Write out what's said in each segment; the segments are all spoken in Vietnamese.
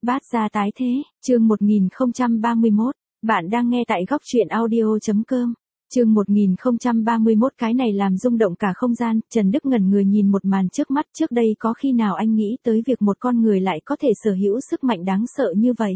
Bát gia tái thế, chương 1031, bạn đang nghe tại góc truyện audio.com. Chương 1031 cái này làm rung động cả không gian, Trần Đức ngẩn người nhìn một màn trước mắt, trước đây có khi nào anh nghĩ tới việc một con người lại có thể sở hữu sức mạnh đáng sợ như vậy.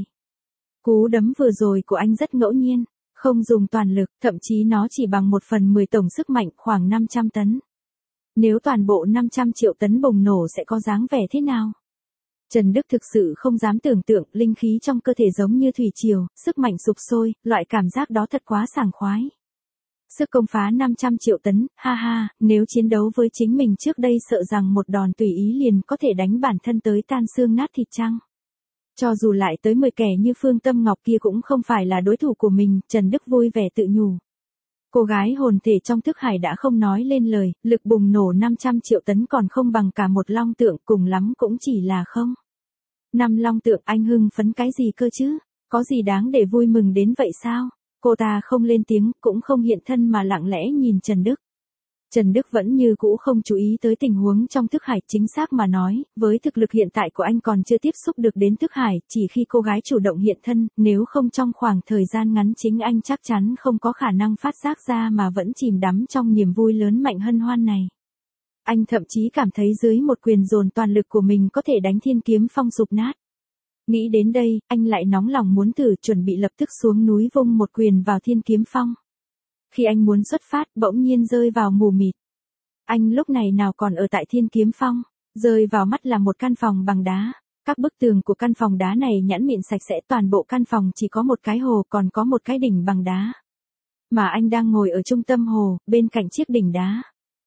Cú đấm vừa rồi của anh rất ngẫu nhiên, không dùng toàn lực, thậm chí nó chỉ bằng 1/10 tổng sức mạnh, khoảng 500 tấn. Nếu toàn bộ 500 triệu tấn bùng nổ sẽ có dáng vẻ thế nào? Trần Đức thực sự không dám tưởng tượng, linh khí trong cơ thể giống như thủy triều, sức mạnh sục sôi, loại cảm giác đó thật quá sảng khoái. Sức công phá 500 triệu tấn, ha ha, nếu chiến đấu với chính mình trước đây sợ rằng một đòn tùy ý liền có thể đánh bản thân tới tan xương nát thịt chăng. Cho dù lại tới 10 kẻ như Phương Tâm Ngọc kia cũng không phải là đối thủ của mình, Trần Đức vui vẻ tự nhủ. Cô gái hồn thể trong thức hải đã không nói lên lời, lực bùng nổ 500 triệu tấn còn không bằng cả một long tượng, cùng lắm cũng chỉ là không. 5 long tượng, anh hưng phấn cái gì cơ chứ? Có gì đáng để vui mừng đến vậy sao? Cô ta không lên tiếng, cũng không hiện thân mà lặng lẽ nhìn Trần Đức. Trần Đức vẫn như cũ không chú ý tới tình huống trong thức hải, chính xác mà nói, với thực lực hiện tại của anh còn chưa tiếp xúc được đến thức hải, chỉ khi cô gái chủ động hiện thân, nếu không trong khoảng thời gian ngắn chính anh chắc chắn không có khả năng phát giác ra mà vẫn chìm đắm trong niềm vui lớn mạnh hân hoan này. Anh thậm chí cảm thấy dưới một quyền dồn toàn lực của mình có thể đánh Thiên Kiếm Phong sụp nát. Nghĩ đến đây, anh lại nóng lòng muốn thử, chuẩn bị lập tức xuống núi vung một quyền vào Thiên Kiếm Phong. Khi anh muốn xuất phát, bỗng nhiên rơi vào mù mịt. Anh lúc này nào còn ở tại Thiên Kiếm Phong, rơi vào mắt là một căn phòng bằng đá. Các bức tường của căn phòng đá này nhẵn mịn sạch sẽ, toàn bộ căn phòng chỉ có một cái hồ, còn có một cái đỉnh bằng đá. Mà anh đang ngồi ở trung tâm hồ, bên cạnh chiếc đỉnh đá.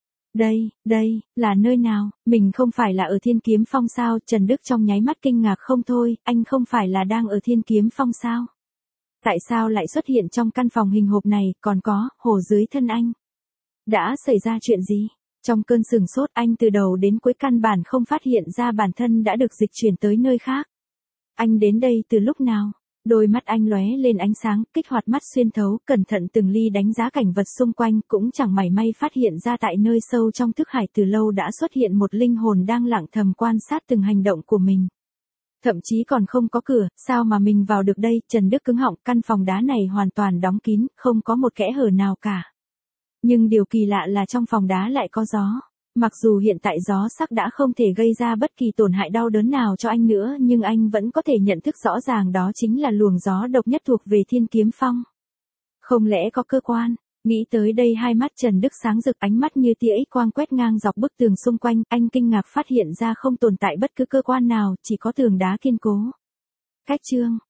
Đây, là nơi nào? Mình không phải là ở Thiên Kiếm Phong sao? Trần Đức trong nháy mắt kinh ngạc không thôi, anh không phải là đang ở Thiên Kiếm Phong sao? Tại sao lại xuất hiện trong căn phòng hình hộp này, còn có, hồ dưới thân anh? Đã xảy ra chuyện gì? Trong cơn sửng sốt, anh từ đầu đến cuối căn bản không phát hiện ra bản thân đã được dịch chuyển tới nơi khác. Anh đến đây từ lúc nào? Đôi mắt anh lóe lên ánh sáng, kích hoạt mắt xuyên thấu, cẩn thận từng ly đánh giá cảnh vật xung quanh, cũng chẳng mảy may phát hiện ra tại nơi sâu trong thức hải từ lâu đã xuất hiện một linh hồn đang lặng thầm quan sát từng hành động của mình. Thậm chí còn không có cửa, sao mà mình vào được đây? Trần Đức cứng họng, căn phòng đá này hoàn toàn đóng kín, không có một kẽ hở nào cả. Nhưng điều kỳ lạ là trong phòng đá lại có gió. Mặc dù hiện tại gió sắc đã không thể gây ra bất kỳ tổn hại đau đớn nào cho anh nữa, nhưng anh vẫn có thể nhận thức rõ ràng đó chính là luồng gió độc nhất thuộc về Thiên Kiếm Phong. Không lẽ có cơ quan? Nghĩ tới đây hai mắt Trần Đức sáng rực, ánh mắt như tia X quang quét ngang dọc bức tường xung quanh, anh kinh ngạc phát hiện ra không tồn tại bất cứ cơ quan nào, chỉ có tường đá kiên cố. Cách chương,